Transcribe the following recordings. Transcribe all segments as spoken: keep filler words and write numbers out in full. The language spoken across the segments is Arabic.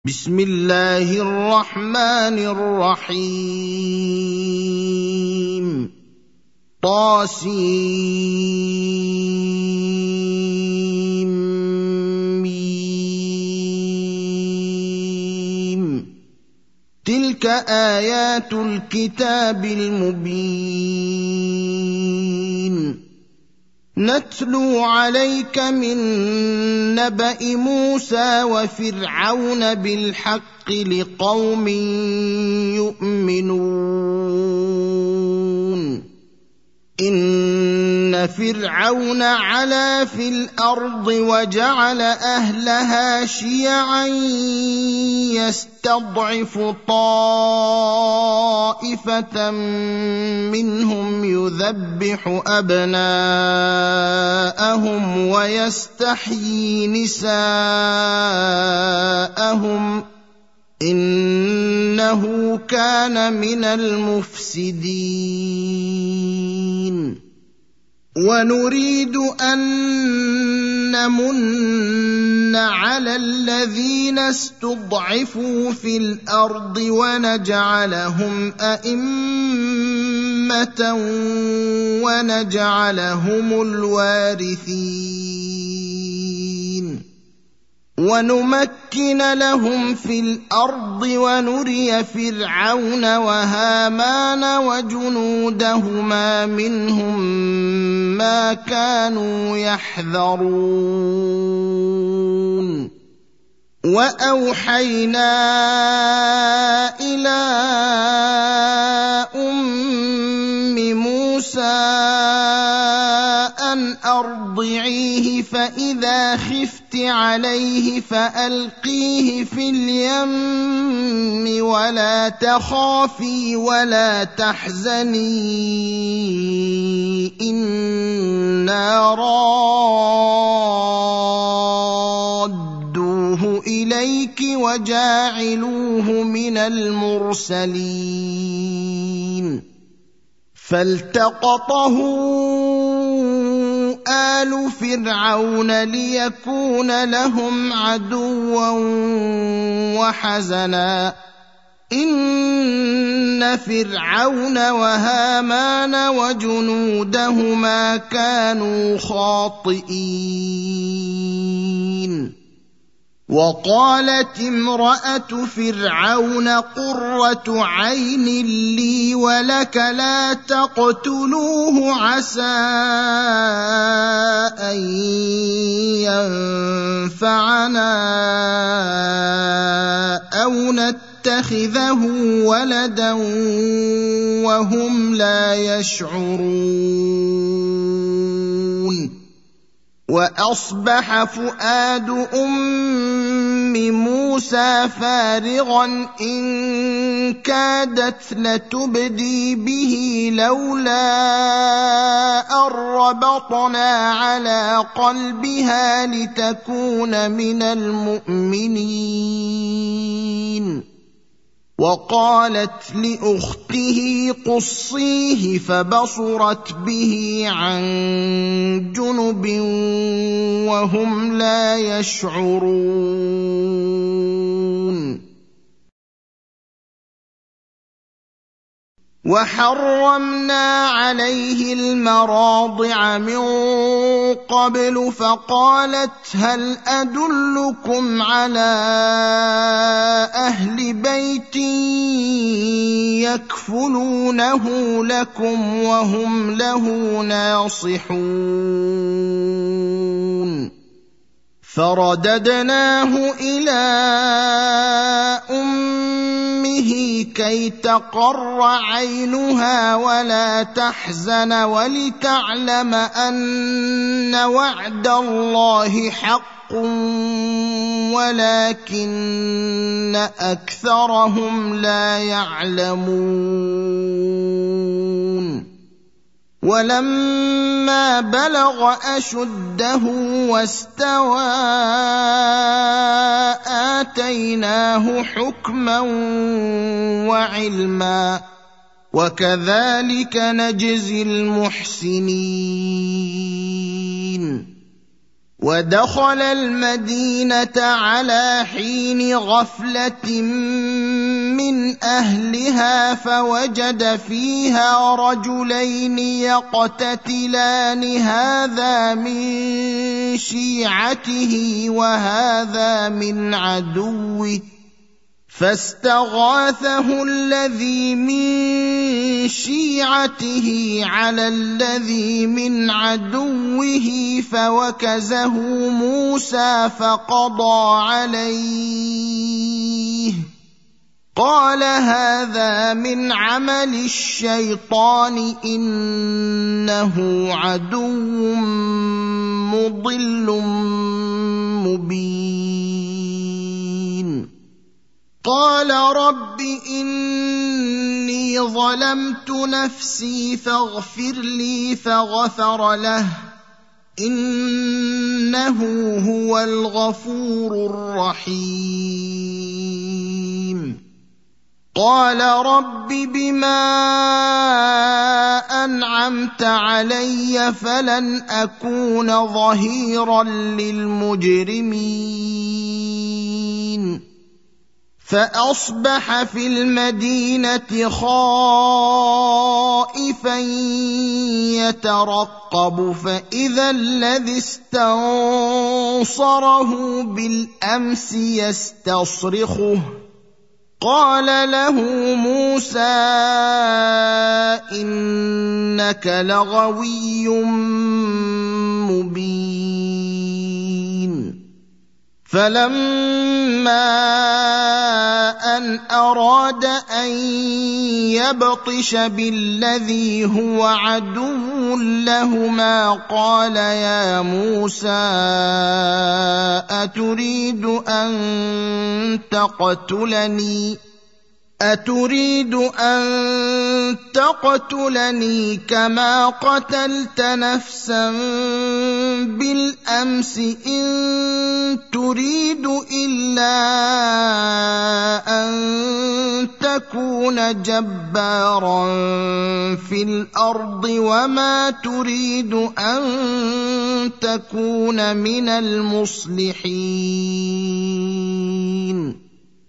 بسم الله الرحمن الرحيم طاسيم تلك آيات الكتاب المبين نتلو عليك من نبأ موسى وفرعون بالحق لقوم يؤمنون إن فرعون علا في الأرض وجعل أهلها شيعا يستضعف طائفة منهم يذبح أبناءهم ويستحيي نساءهم إنه كان من المفسدين ونريد أن نمن على الذين استضعفوا في الأرض ونجعلهم أئمة ونجعلهم الوارثين ونمكن لهم في الأرض ونري فرعون وهامان وجنودهما منهم ما كانوا يحذرون وأوحينا إلى أم موسى أن أرضعيه فإذا خفت عليه فألقيه في اليم ولا تخافي ولا تحزني إنا رادوه إليك وجاعلوه من المرسلين فالتقطه آل فرعون ليكون لهم عدوا وحزنا إن فرعون وهامان وجنودهما كانوا خاطئين وقالت امرأة فرعون قرة عين لي ولك لا تقتلوه عسى أن ينفعنا أو نتخذه ولدا وهم لا يشعرون وأصبح فؤاد أم موسى فارغا إن كادت لتبدي به لولا أن ربطنا على قلبها لتكون من المؤمنين وقالت لأخته قصيه فبصرت به عن جنب وهم لا يشعرون وحرمنا عليه المراضع من قبل فقالت هل أدلكم على أهل بيت يكفلونه لكم وهم له ناصحون فرددناه إلى أمه كي تقر عينها ولا تحزن ولتعلم أن وعد الله حق ولكن أكثرهم لا يعلمون ولما بلغ أشده واستوى آتيناه حكما وعلما وكذلك نجزي المحسنين ودخل المدينة على حين غفلة من أهلها فوجد فيها رجلين يقتتلان هذا من شيعته وهذا من عدوه فاستغاثه الذي من شيعته على الذي من عدوه فوكزه موسى فقضى عليه قال هذا من عمل الشيطان إنه عدو مضل مبين قال رب إني ظلمت نفسي فاغفر لي فغفر له إنه هو الغفور الرحيم قال رب بما أنعمت علي فلن أكون ظهيرا للمجرمين فأصبح في المدينة خائفا يترقب فإذا الذي استنصره بالأمس يستصرخه قال له موسى إنك لغوي مبين فلما أن أراد أن يبطش بالذي هو عدو لهما قال يا موسى أتريد أن تقتلني أتريد أن تقتلني كما قتلت نفسا بالأمس إن تريد إلا أن تكون جبارا في الأرض وما تريد أن تكون من المصلحين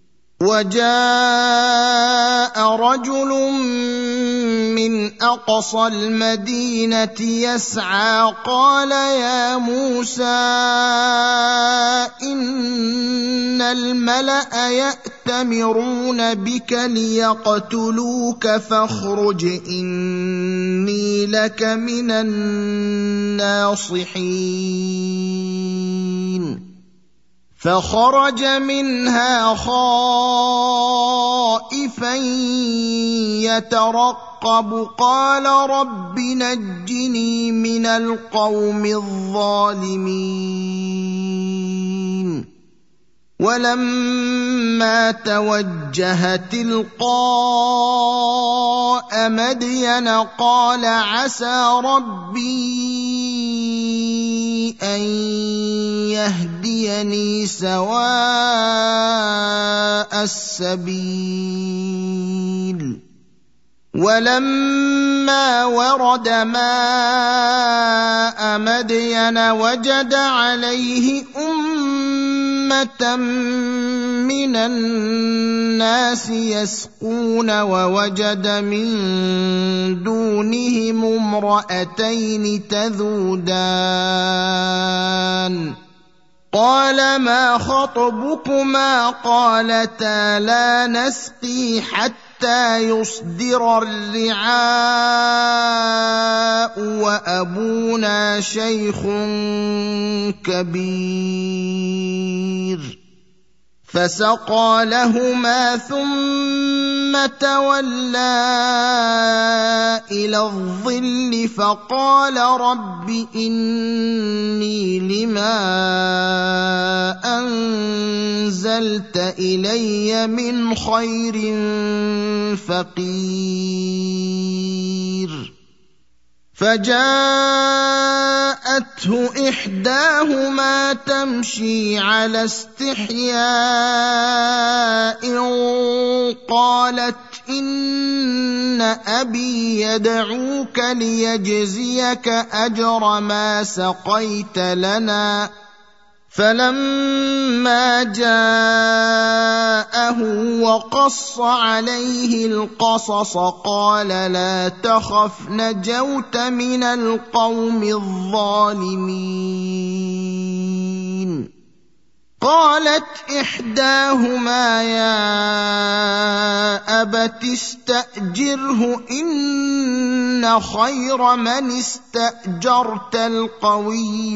وجاء رجل من أقصى المدينة يسعى قال يا موسى إن الملأ يأتمرون بك ليقتلوك فاخرج إني لك من الناصحين فخرج منها خائفا يترقب قال رب نجني من القوم الظالمين ولما توجه تلقاء مدين قال عسى ربي أن يهديني سواء السبيل ولما ورد ماء مدين وجد عليه أمة من الناس يسقون ووجد من دونهم امرأتين تذودان قال ما خطبكما قالتا لا نسقي حتى يصدر الرعاء وأبونا شيخ كبير فسقى لهما ثم تولى إلى الظل فقال رب إني لما أنزلت إلي من خير فقير فجاءته إحداهما تمشي على استحياء قالت إن أبي يدعوك ليجزيك أجر ما سقيت لنا فلما جاءه وقص عليه القصص قال لا تخف نجوت من القوم الظالمين. قالت إحداهما يا أبت استأجره إن خير من استأجرت القوي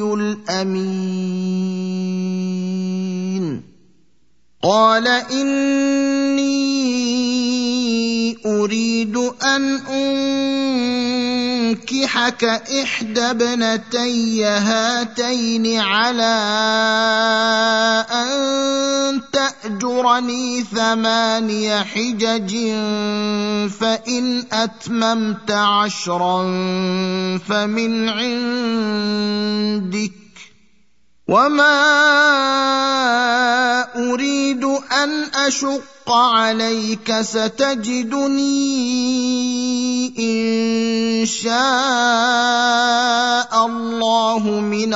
الأمين. قال إني أريد أن أنكحك إحدى ابنتي هاتين على أن تأجرني ثماني حجج فإن أتممت عشرا فمن عندك وما أريد أن أشق عليك ستجدني إن شاء الله من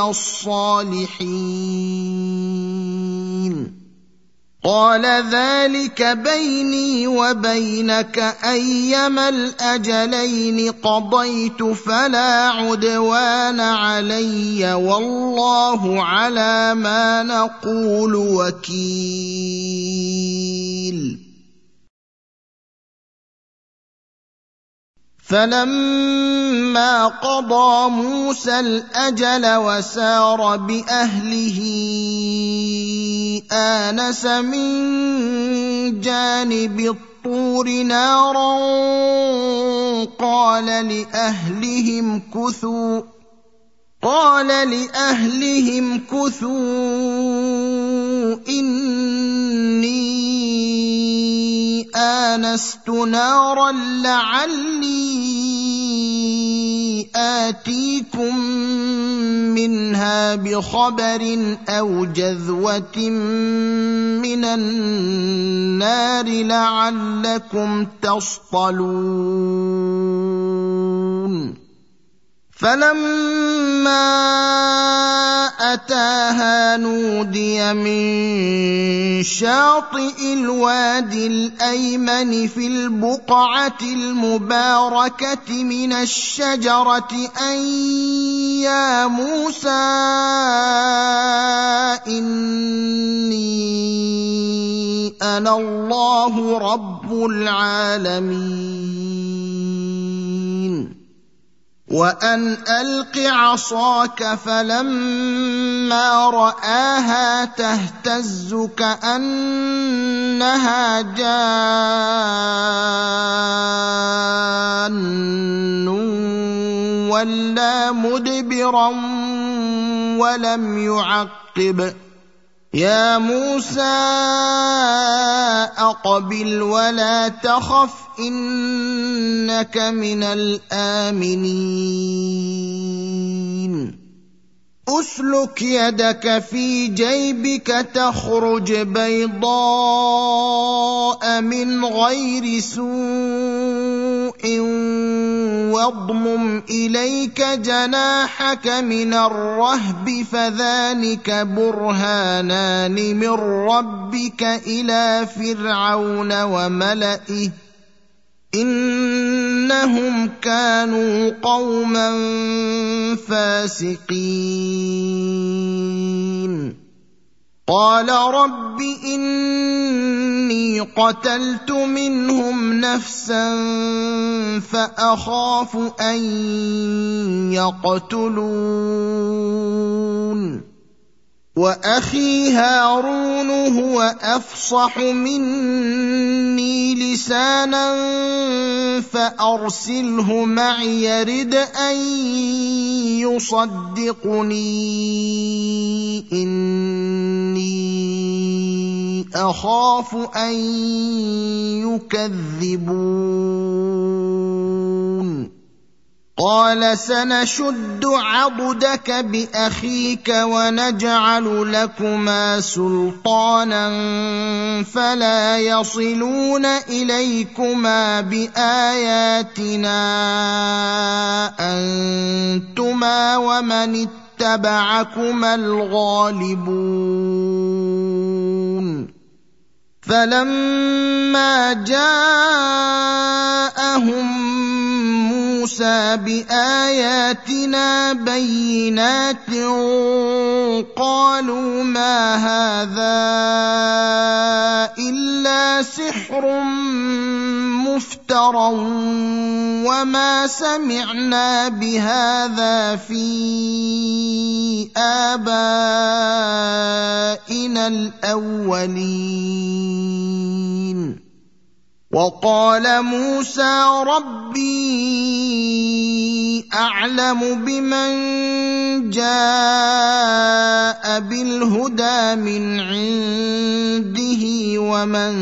الصالحين. قال ذلك بيني وبينك أيما الأجلين قضيت فلا عدوان علي والله على ما نقول وكيل. فلما قضى موسى الأجل وسار بأهله آنس من جانب الطور نارا قال لأهلهم كثوا قال لأهلهم كثوا إني آنست نارا لعلي آتيكم منها بخبر أو جذوة من النار لعلكم تصطلون. فلما أتاها نودي من شاطئ الوادي الأيمن في البقعة المباركة من الشجرة أن يا موسى إني أنا الله رب العالمين. وأن ألق عصاك فلما رآها تهتز كأنها جان ولا مدبرا ولم يعقب. يا موسى أقبل ولا تخف إنك من الآمنين. أسلك يدك في جيبك تخرج بيضاء من غير سوء واضمم إليك جناحك من الرهب فذلك برهانان من ربك إلى فرعون وملئه إنهم كانوا قوما فاسقين. قال رب إني قتلت منهم نفسا فأخاف أن يقتلون وأخي هارون هو أفصح مني لسانا فأرسله معي يرد أن يصدقني إني أخاف أن يكذبون. قال سنشد عضدك بأخيك ونجعل لكما سلطانا فلا يصلون إليكما بآياتنا أنتما ومن اتبعكما الغالبون فلما جاءهم موسى بآياتنا بينات قالوا ما هذا إلا سحر مفترى وما سمعنا بهذا في آبائنا الأولين وقال موسى ربي أعلم بمن جاء بالهدى من عنده ومن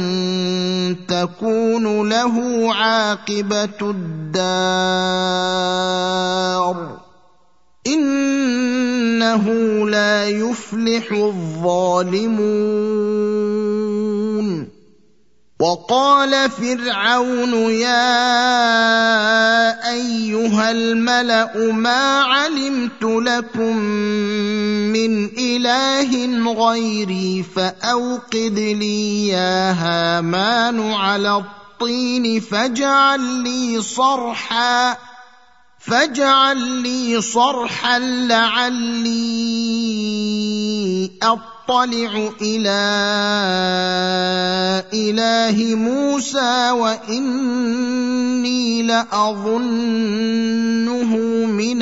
تكون له عاقبة الدار إنه لا يفلح الظالمون وقال فرعون يا أيها الملأ ما علمت لكم من إله غيري فأوقد لي يا هامان على الطين فاجعل لي صرحا فاجعل لي صرحا لعلي أطلع إلى إله موسى وإني لأظنه من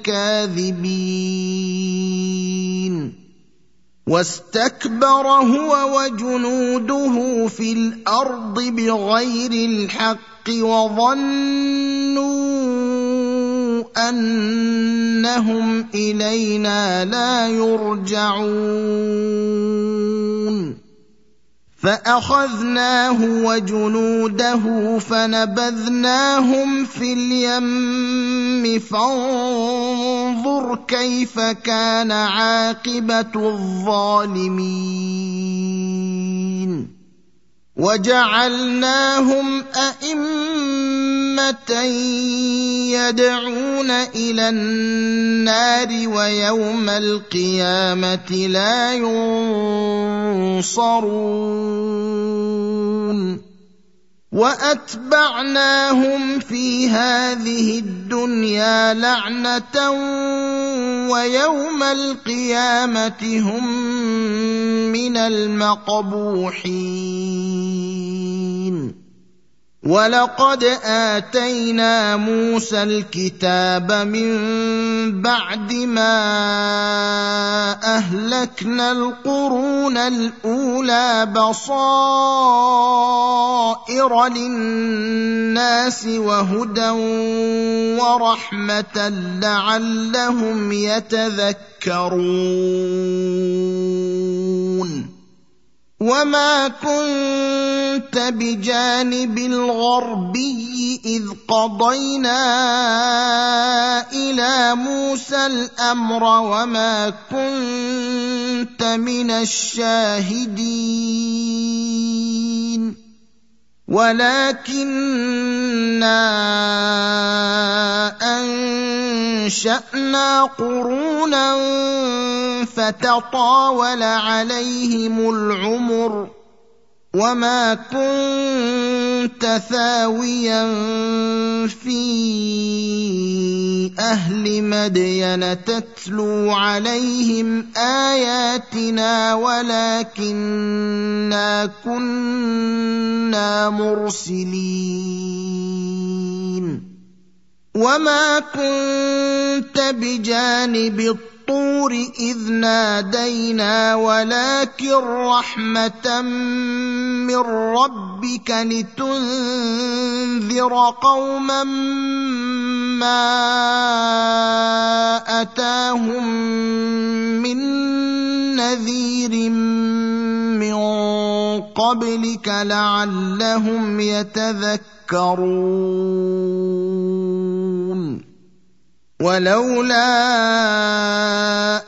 الكاذبين واستكبر هو وجنوده في الأرض بغير الحق وظنوا أنهم إلينا لا يرجعون فأخذناه وجنوده فنبذناهم في اليم فانظر كيف كان عاقبة الظالمين وجعلناهم أئمة يدعون إلى النار ويوم القيامة لا ينصرون وأتبعناهم في هذه الدنيا لعنة ويوم القيامة هم من المقبوحين ولقد آتينا موسى الكتاب من بعد ما أهلكنا القرون الأولى بصائر للناس وهدى ورحمة لعلهم يتذكرون وما كنت بجانب الغربي إذ قضينا إلى موسى الأمر وما كنت من الشاهدين ولكننا أنشأنا قرونا فتطاول عليهم العمر وما كنت ثاويا في أهل مدين تتلو عليهم آياتنا ولكننا كنا مرسلين وما كنت بجانب الطور إذ نادينا ولكن رحمة من ربك لتنذر قوما ما أتاهم من نذير من قبلك لعلهم يتذكرون ولولا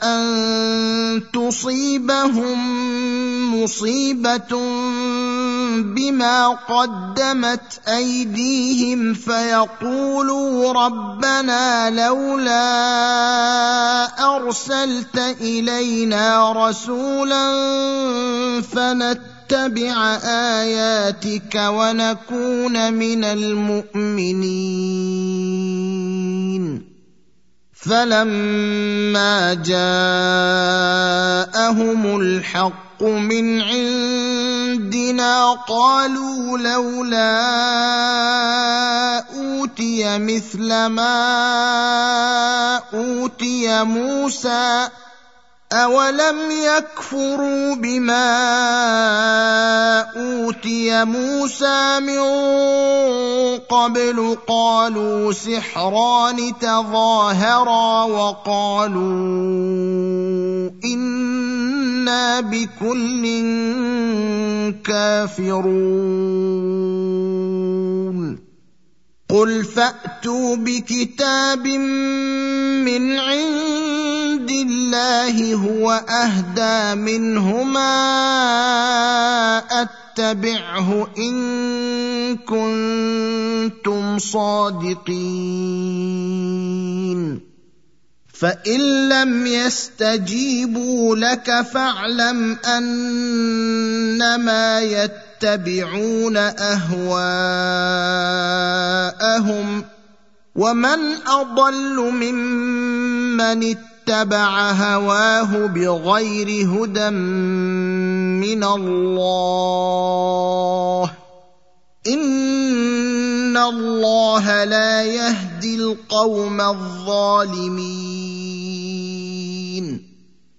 أن تصيبهم مصيبة بما قدمت أيديهم فيقولوا ربنا لولا أرسلت إلينا رسولا فنتبع آياتك ونكون من المؤمنين فلما جاءهم الحق من عندنا قالوا لولا أوتي مثل ما أوتي موسى أولم يكفروا بما أوتي موسى من قبل قالوا سحران تظاهرا وقالوا إنا بكل كافرون قل فأتوا بكتاب من عند الله هو أهدى منهما أتبعه إن كنتم صادقين فإن لم يستجيبوا لك فاعلم أنما يتبعون أهواءهم ومن أضل ممن اتبع هواه بغير هدى من الله إن الله لا يهدي القوم الظالمين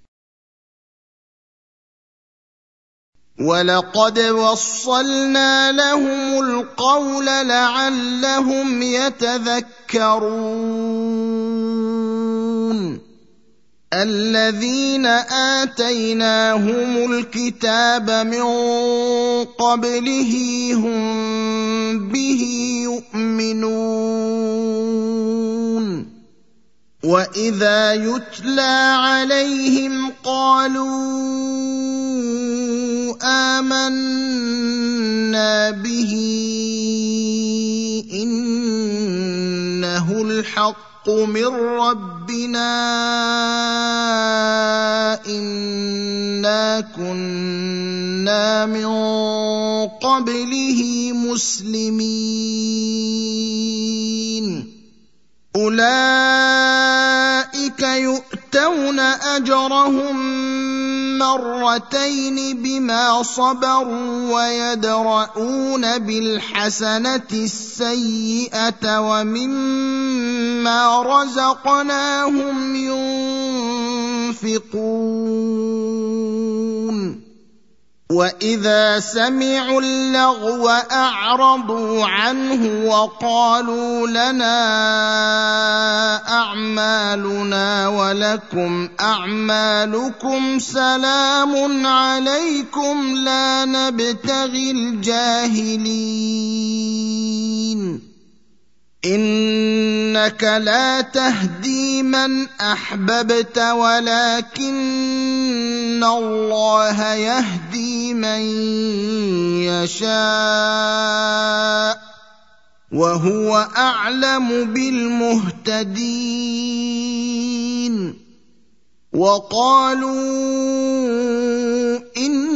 ولقد وصلنا لهم القول لعلهم يتذكرون الذين آتيناهم الكتاب من قبله هم به يؤمنون وإذا يتلى عليهم قالوا آمنا به إنه الحق من ربنا إنا كنا من قبله مسلمين أولئك يؤتون أجرهم مرتين بما صبروا ويدرؤون بالحسنة السيئة ومما رزقناهم ينفقون وإذا سمعوا اللغو أعرضوا عنه وقالوا لنا أعمالنا ولكم أعمالكم سلام عليكم لا نبتغي الجاهلين إنك لا تهدي من أحببت ولكن الله يهدي من يشاء وهو أعلم بالمهتدين وقالوا إن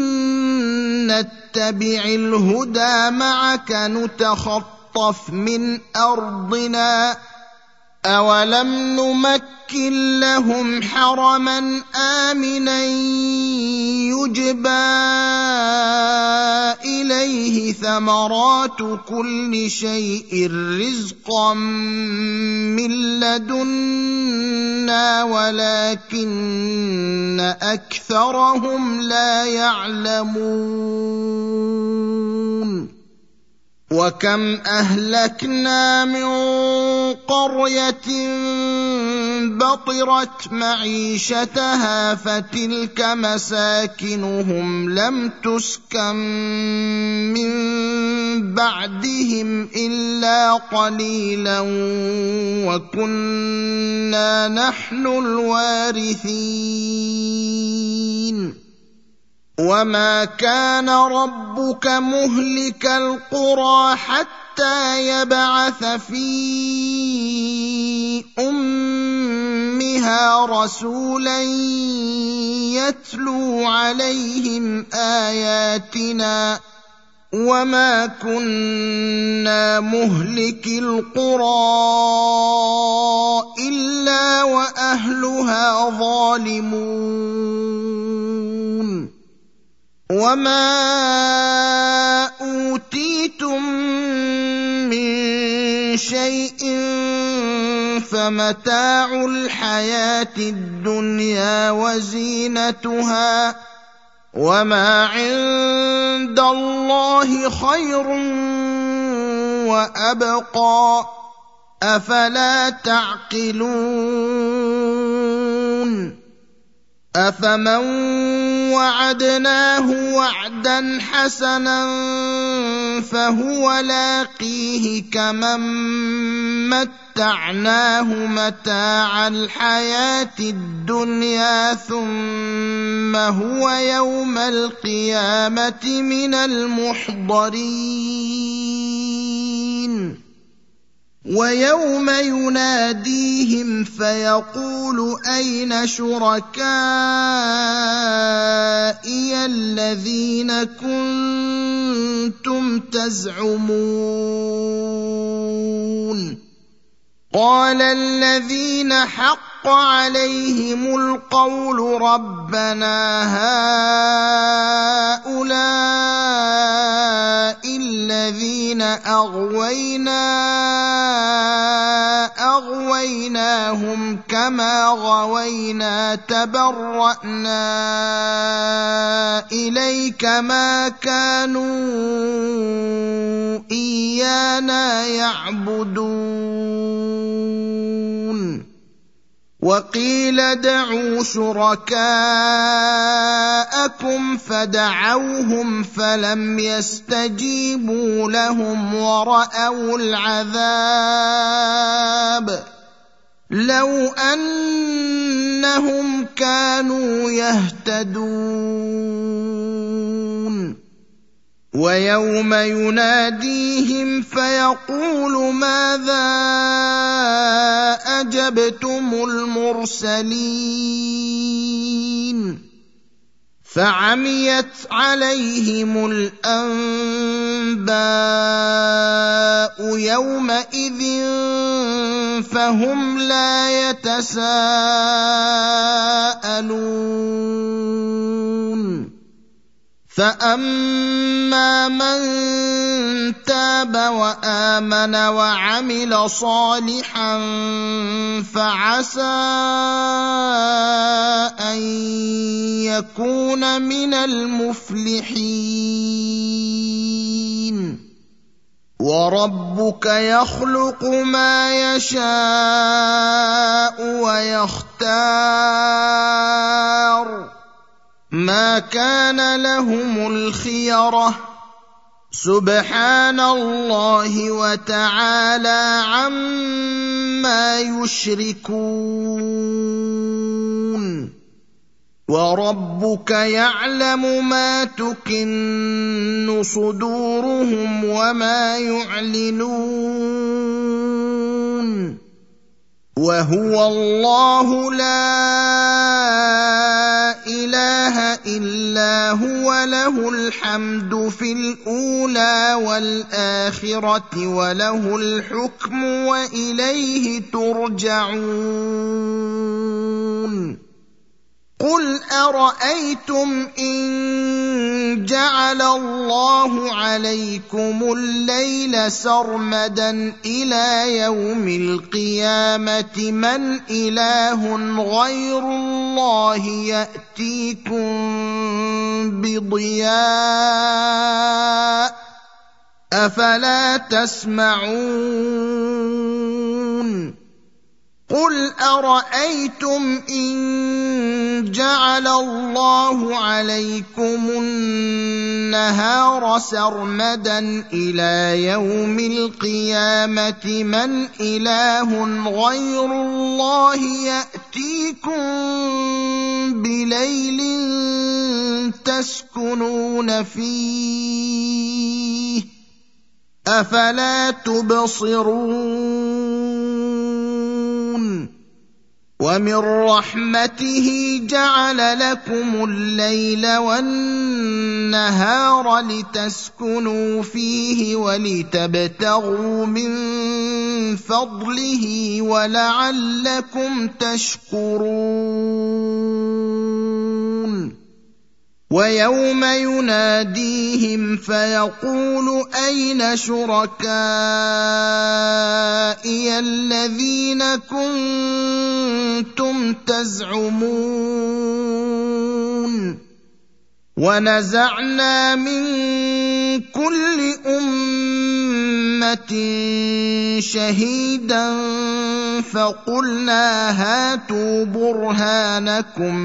نتبع الهدى معك نتخطف من أرضنا أولم نمكن لهم حرما آمنا يجبى إليه ثمرات كل شيء رزقا من لدنا ولكن أكثرهم لا يعلمون وكم أهلكنا من قرية بطرت معيشتها فتلك مساكنهم لم تسكن من بعدهم إلا قليلا وكنا نحن الوارثين وما كان ربك مهلك القرى حتى يبعث في أمها رسولا يتلو عليهم آياتنا وما كنا مهلك القرى إلا وأهلها ظالمون وما أوتيتم من شيء فمتاع الحياة الدنيا وزينتها وما عند الله خير وأبقى أفلا تعقلون أفمن وعدناه وعدا حسنا فهو لاقيه كمن متعناه متاع الحياة الدنيا ثم هو يوم القيامة من المحضرين ويوم يناديهم فيقول أين شركائي الذين كنتم تزعمون قال الذين حق عليهم القول ربنا هؤلاء الذين أغوينا أغويناهم كما غوينا تبرأنا إليك ما كانوا إيانا يعبدون وقيل ادعوا شركاءكم فدعوهم فلم يستجيبوا لهم ورأوا العذاب لو أنهم كانوا يهتدون ويوم يناديهم فيقول ماذا أجبتم المرسلين فعميت عليهم الأنباء يومئذ فهم لا يتساءلون فأما من تاب وآمن وعمل صالحا فعسى أن يكون من المفلحين وربك يخلق ما يشاء ويختار ما كان لهم الخيرة سبحان الله وتعالى عما يشركون وربك يعلم ما تكن صدورهم وما يعلنون وهو الله لا إله إلا هو له الحمد في الأولى والآخرة وله الحكم وإليه ترجعون قل أرأيتم إن جعل الله عليكم الليل سرمدا إلى يوم القيامة من إله غير الله يأتيكم بضياء أفلا تسمعون قل أرأيتم إن جعل الله عليكم النهار سرمدا إلى يوم القيامة من إله غير الله يأتيكم بليل تسكنون فيه أفلا تبصرون ومن رحمته جعل لكم الليل والنهار لتسكنوا فيه ولتبتغوا من فضله ولعلكم تشكرون ويوم يناديهم فيقول أين شركائي الذين كنتم تزعمون ونزعنا من كل أمة شهيدا فقلنا هاتوا برهانكم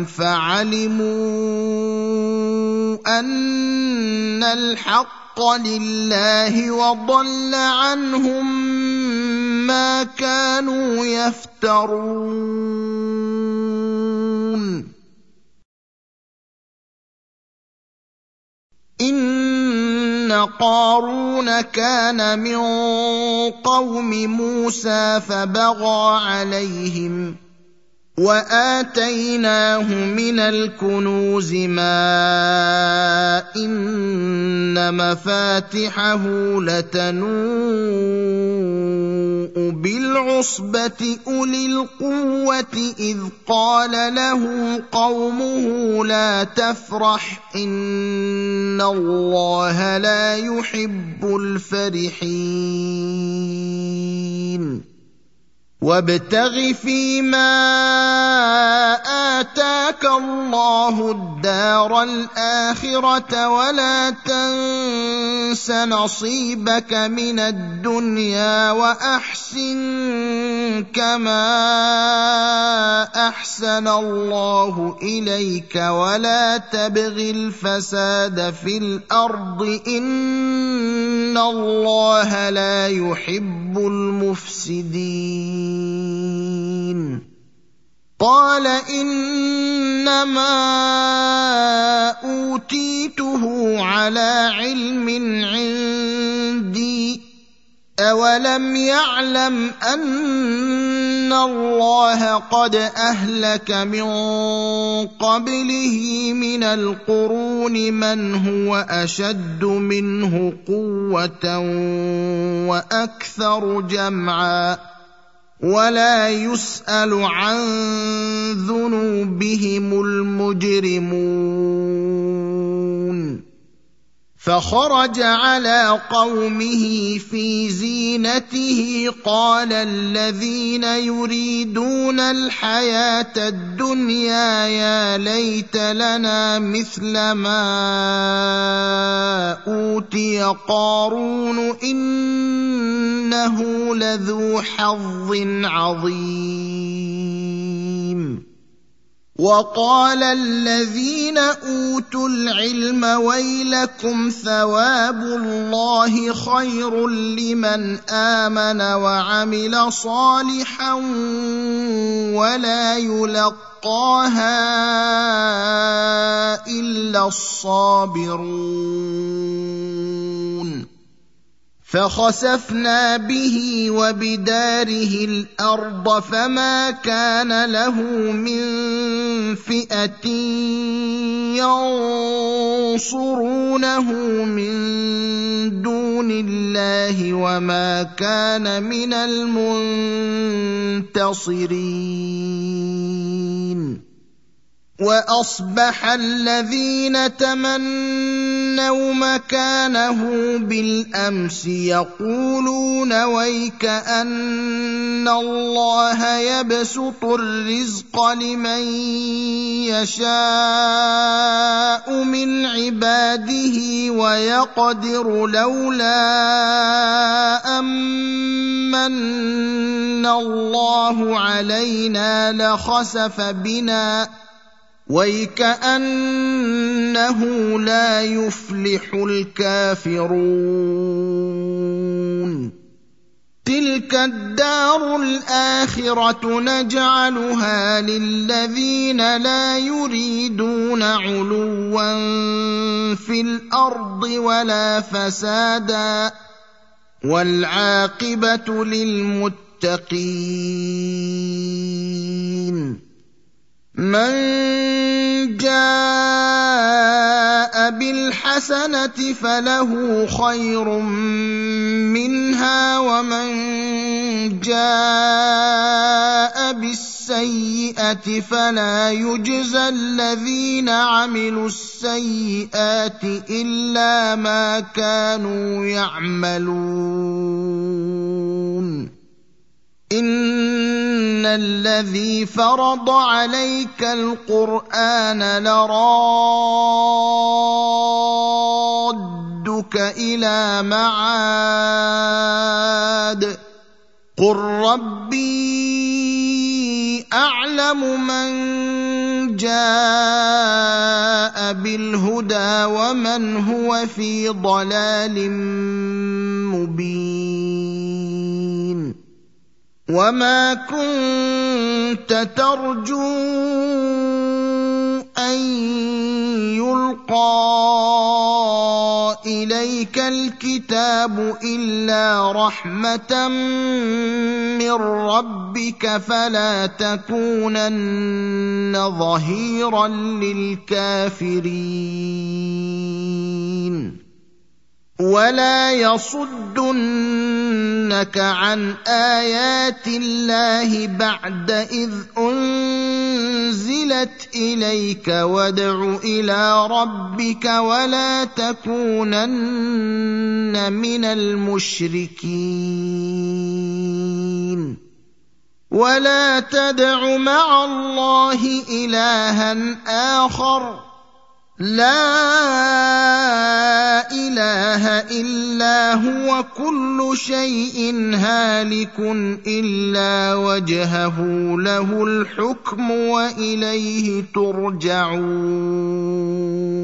فعلموا أن الحق لله وضل عنهم ما كانوا يفترون إن قارون كان من قوم موسى فبغى عليهم وآتيناه من الكنوز ما إن مفاتحه لتنوء بالعصبة أولي القوة إذ قال له قومه لا تفرح إن الله لا يحب الفرحين وابتغ فيما آتاك الله الدار الآخرة ولا تنس نصيبك من الدنيا وأحسن كما أحسن الله إليك ولا تبغ الفساد في الأرض إن الله لا يحب المفسدين قال إنما أوتيته على علم عندي أولم يعلم أن الله قد أهلك من قبله من القرون من هو أشد منه قوة وأكثر جمعا ولا يسأل عن ذنوبهم المجرمون فخرج على قومه في زينته قال الذين يريدون الحياة الدنيا يا ليت لنا مثل ما أوتي قارون إنه لذو حظ عظيم وقال الذين أوتوا العلم ويلكم ثواب الله خير لمن آمن وعمل صالحا ولا يلقاها إلا الصابرون فخسفنا به وبداره الأرض فما كان له من فئة ينصرونه من دون الله وما كان من المنتصرين وأصبح الذين تمنوا مكانه بالأمس يقولون ويك أن الله يبسط الرزق لمن يشاء من عباده ويقدر لولا أمن الله علينا لخسف بنا ويكأنه لا يفلح الكافرون تلك الدار الآخرة نجعلها للذين لا يريدون علوا في الأرض ولا فسادا والعاقبة للمتقين من جاء بالحسنة فله خير منها ومن جاء بالسيئة فلا يجزى الذين عملوا السيئات إلا ما كانوا يعملون إن الذي فرض عليك القرآن لرادك إلى معاد قل ربي أعلم من جاء بالهدى ومن هو في ضلال مبين وما كنت ترجو أن يلقى إليك الكتاب إلا رحمة من ربك فلا تكونن ظهيرا للكافرين ولا يصدنك عن آيات الله بعد إذ أنزلت إليك وادع إلى ربك ولا تكونن من المشركين ولا تدع مع الله إلها آخر لا إله إلا هو كل شيء هالك إلا وجهه له الحكم وإليه ترجعون